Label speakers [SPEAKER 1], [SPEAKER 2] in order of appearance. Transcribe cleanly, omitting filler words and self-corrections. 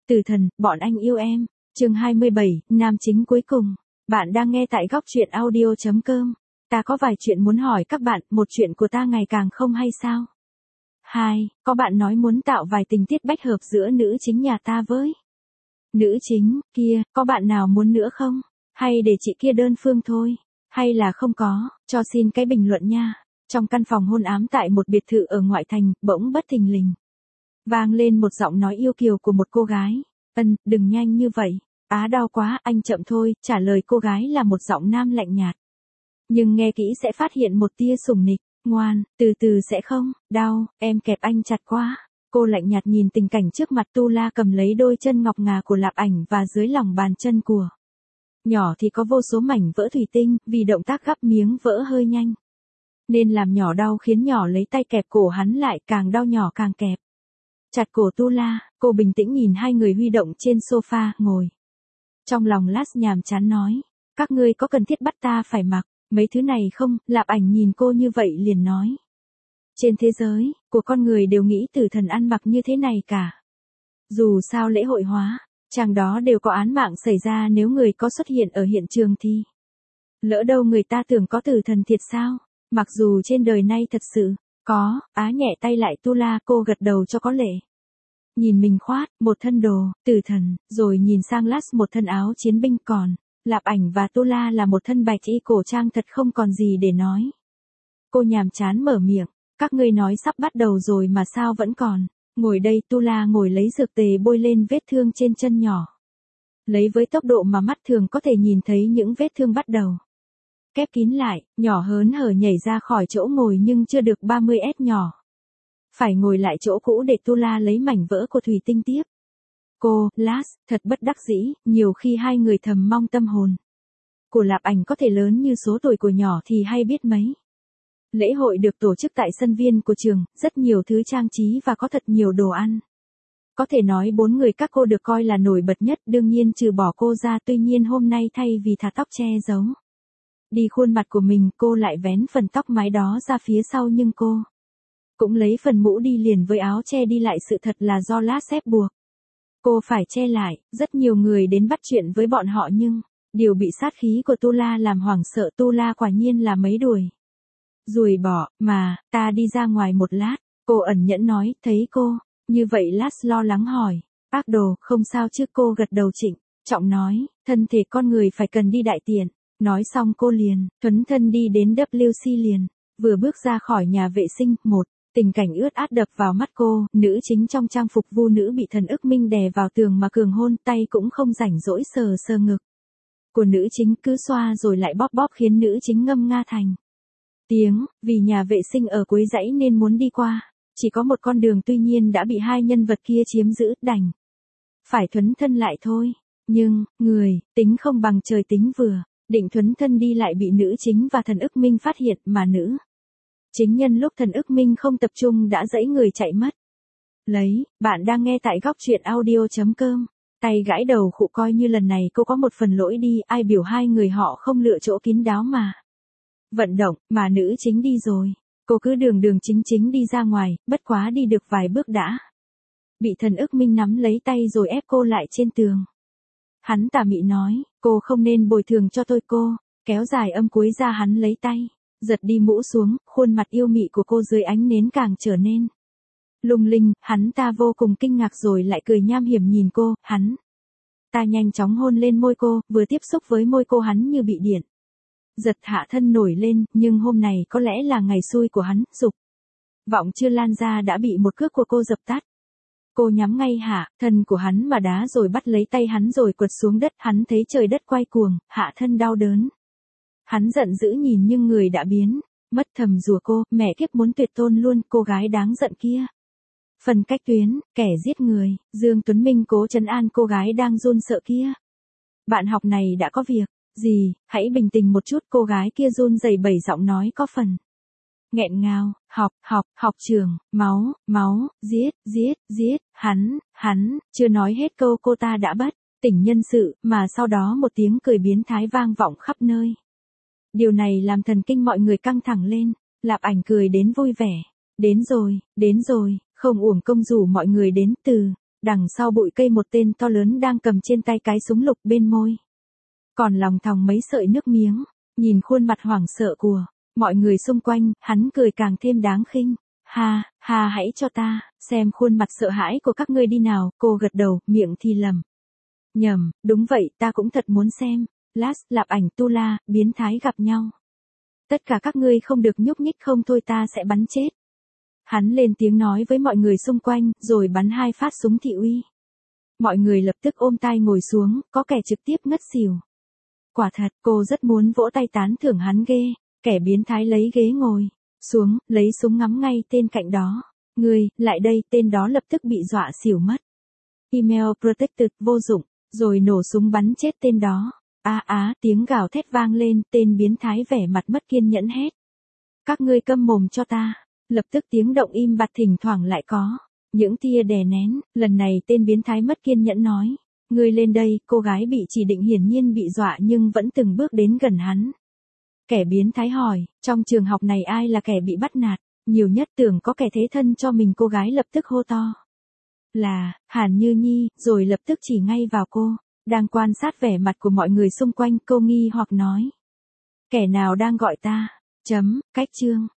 [SPEAKER 1] Tử thần, bọn anh yêu em. Chương 27, nam chính cuối cùng. Bạn đang nghe tại góc truyện audio.com. Ta có vài chuyện muốn hỏi các bạn, một chuyện của ta ngày càng không hay sao? 2. Có bạn nói muốn tạo vài tình tiết bách hợp giữa nữ chính nhà ta với nữ chính kia, có bạn nào muốn nữa không? Hay để chị kia đơn phương thôi? Hay là không có, cho xin cái bình luận nha. Trong căn phòng hôn ám tại một biệt thự ở ngoại thành, bỗng bất thình lình vang lên một giọng nói yêu kiều của một cô gái. Đừng nhanh như vậy. Á đau quá, anh chậm thôi, trả lời cô gái là một giọng nam lạnh nhạt. Nhưng nghe kỹ sẽ phát hiện một tia sủng nịch. Ngoan, từ từ sẽ không, đau, em kẹp anh chặt quá. Cô lạnh nhạt nhìn tình cảnh trước mặt. Tu La cầm lấy đôi chân ngọc ngà của Lạp Ảnh và dưới lòng bàn chân của nhỏ thì có vô số mảnh vỡ thủy tinh, vì động tác gắp miếng vỡ hơi nhanh nên làm nhỏ đau, khiến nhỏ lấy tay kẹp cổ hắn lại, càng đau nhỏ càng kẹp chặt cổ Tu La. Cô bình tĩnh nhìn hai người huy động trên sofa, ngồi. Trong lòng Lars nhàm chán nói, các ngươi có cần thiết bắt ta phải mặc mấy thứ này không? Lạp Ảnh nhìn cô như vậy liền nói, trên thế giới của con người đều nghĩ tử thần ăn mặc như thế này cả. Dù sao lễ hội hóa chàng đó đều có án mạng xảy ra, nếu người có xuất hiện ở hiện trường thì lỡ đâu người ta tưởng có tử thần thiệt sao? Mặc dù trên đời nay thật sự có. Á nhẹ tay lại Tu La, cô gật đầu cho có lệ. Nhìn mình khoác một thân đồ tử thần, rồi nhìn sang Lars một thân áo chiến binh, còn Lạp Ảnh và Tu La là một thân bạch y cổ trang, thật không còn gì để nói. Cô nhàm chán mở miệng, các ngươi nói sắp bắt đầu rồi mà sao vẫn còn ngồi đây? Tu La ngồi lấy dược tề bôi lên vết thương trên chân nhỏ. Lấy với tốc độ mà mắt thường có thể nhìn thấy, những vết thương bắt đầu khép kín lại. Nhỏ hớn hở nhảy ra khỏi chỗ ngồi nhưng chưa được 30 nhỏ phải ngồi lại chỗ cũ để Tu La lấy mảnh vỡ của thủy tinh tiếp. Cô, Lars, thật bất đắc dĩ, nhiều khi hai người thầm mong tâm hồn của Lạp Ảnh có thể lớn như số tuổi của nhỏ thì hay biết mấy. Lễ hội được tổ chức tại sân viên của trường, rất nhiều thứ trang trí và có thật nhiều đồ ăn. Có thể nói 4 người các cô được coi là nổi bật nhất, đương nhiên trừ bỏ cô ra. Tuy nhiên hôm nay thay vì thả tóc che giấu đi khuôn mặt của mình, cô lại vén phần tóc mái đó ra phía sau, nhưng cô cũng lấy phần mũ đi liền với áo che đi lại. Sự thật là do Lars ép buộc cô phải che lại. Rất nhiều người đến bắt chuyện với bọn họ nhưng điều bị sát khí của Tu La làm hoảng sợ. Tu La quả nhiên là mấy đuổi ruồi bỏ, mà, ta đi ra ngoài một lát. Cô ẩn nhẫn nói. Thấy cô như vậy, Lars lo lắng hỏi, ác đồ, không sao chứ? Cô gật đầu trịnh trọng nói, thân thể con người phải cần đi đại tiện. Nói xong cô liền thuấn thân đi đến WC liền. Vừa bước ra khỏi nhà vệ sinh, một tình cảnh ướt át đập vào mắt cô. Nữ chính trong trang phục vu nữ bị Thần Ức Minh đè vào tường mà cường hôn, tay cũng không rảnh rỗi sờ sờ ngực của nữ chính, cứ xoa rồi lại bóp bóp, khiến nữ chính ngâm nga thành tiếng. Vì nhà vệ sinh ở cuối dãy nên muốn đi qua chỉ có một con đường, tuy nhiên đã bị hai nhân vật kia chiếm giữ, đành phải thuấn thân lại thôi. Nhưng người tính không bằng trời tính, vừa định thuấn thân đi lại bị nữ chính và Thần Ức Minh phát hiện, mà nữ chính nhân lúc Thần Ức Minh không tập trung đã giãy người chạy mất. Bạn đang nghe tại góc truyện audio.com. Tay gãi đầu khụ, coi như lần này cô có một phần lỗi đi. Ai biểu hai người họ không lựa chỗ kín đáo mà vận động, mà nữ chính đi rồi, cô cứ đường đường chính chính đi ra ngoài. Bất quá đi được vài bước đã bị Thần Ức Minh nắm lấy tay rồi ép cô lại trên tường. Hắn tà mị nói, cô không nên bồi thường cho tôi. Cô kéo dài âm cuối ra, hắn lấy tay giật đi mũ xuống, khuôn mặt yêu mị của cô dưới ánh nến càng trở nên lung linh. Hắn ta vô cùng kinh ngạc rồi lại cười nham hiểm nhìn cô. Hắn ta nhanh chóng hôn lên môi cô, vừa tiếp xúc với môi cô hắn như bị điện giật, hạ thân nổi lên. Nhưng hôm này có lẽ là ngày xui của hắn, dục vọng chưa lan ra đã bị một cước của cô dập tắt. Cô nhắm ngay hạ thân của hắn mà đá, rồi bắt lấy tay hắn rồi quật xuống đất. Hắn thấy trời đất quay cuồng, hạ thân đau đớn. Hắn giận dữ nhìn nhưng người đã biến mất, thầm rủa cô, mẹ kiếp, muốn tuyệt tôn luôn cô gái đáng giận kia. Phần cách tuyến, kẻ giết người. Dương Tuấn Minh cố trấn an cô gái đang run sợ kia. Bạn học này đã có việc gì, hãy bình tĩnh một chút. Cô gái kia run rẩy bẩy giọng nói có phần nghẹn ngào. Học trường, máu, giết, hắn, chưa nói hết câu cô ta đã bất tỉnh nhân sự, mà sau đó một tiếng cười biến thái vang vọng khắp nơi. Điều này làm thần kinh mọi người căng thẳng lên. Lạp Ảnh cười đến vui vẻ. Đến rồi, không uổng công rủ mọi người đến. Từ Đằng sau bụi cây một tên to lớn đang cầm trên tay cái súng lục bên môi. Còn lòng thòng mấy sợi nước miếng, nhìn khuôn mặt hoảng sợ của mọi người xung quanh, hắn cười càng thêm đáng khinh. Ha, ha hãy cho ta, xem khuôn mặt sợ hãi của các ngươi đi nào, cô gật đầu, miệng thì lầm. Nhầm, đúng vậy, ta cũng thật muốn xem. Last, Lạp Ảnh, Tu La, biến thái gặp nhau. Tất cả các ngươi không được nhúc nhích không thôi ta sẽ bắn chết. Hắn lên tiếng nói với mọi người xung quanh, rồi bắn 2 phát súng thị uy. Mọi người lập tức ôm tay ngồi xuống, có kẻ trực tiếp ngất xỉu. Quả thật, cô rất muốn vỗ tay tán thưởng hắn ghê. Kẻ biến thái lấy ghế ngồi xuống, lấy súng ngắm ngay tên cạnh đó. Ngươi, lại đây, tên đó lập tức bị dọa xỉu mất. Email protected, vô dụng, rồi nổ súng bắn chết tên đó. Tiếng gào thét vang lên, tên biến thái vẻ mặt mất kiên nhẫn hét. Các ngươi câm mồm cho ta. Lập tức tiếng động im bặt, thỉnh thoảng lại có những tia đè nén. Lần này tên biến thái mất kiên nhẫn nói. Ngươi lên đây, cô gái bị chỉ định hiển nhiên bị dọa nhưng vẫn từng bước đến gần hắn. Kẻ biến thái hỏi, trong trường học này ai là kẻ bị bắt nạt? Nhiều nhất tưởng có kẻ thế thân cho mình, cô gái lập tức hô to. Là, Hàn Như Nhi, rồi lập tức chỉ ngay vào cô. Đang quan sát vẻ mặt của mọi người xung quanh, cô nghi hoặc nói. Kẻ nào đang gọi ta? Cách chương.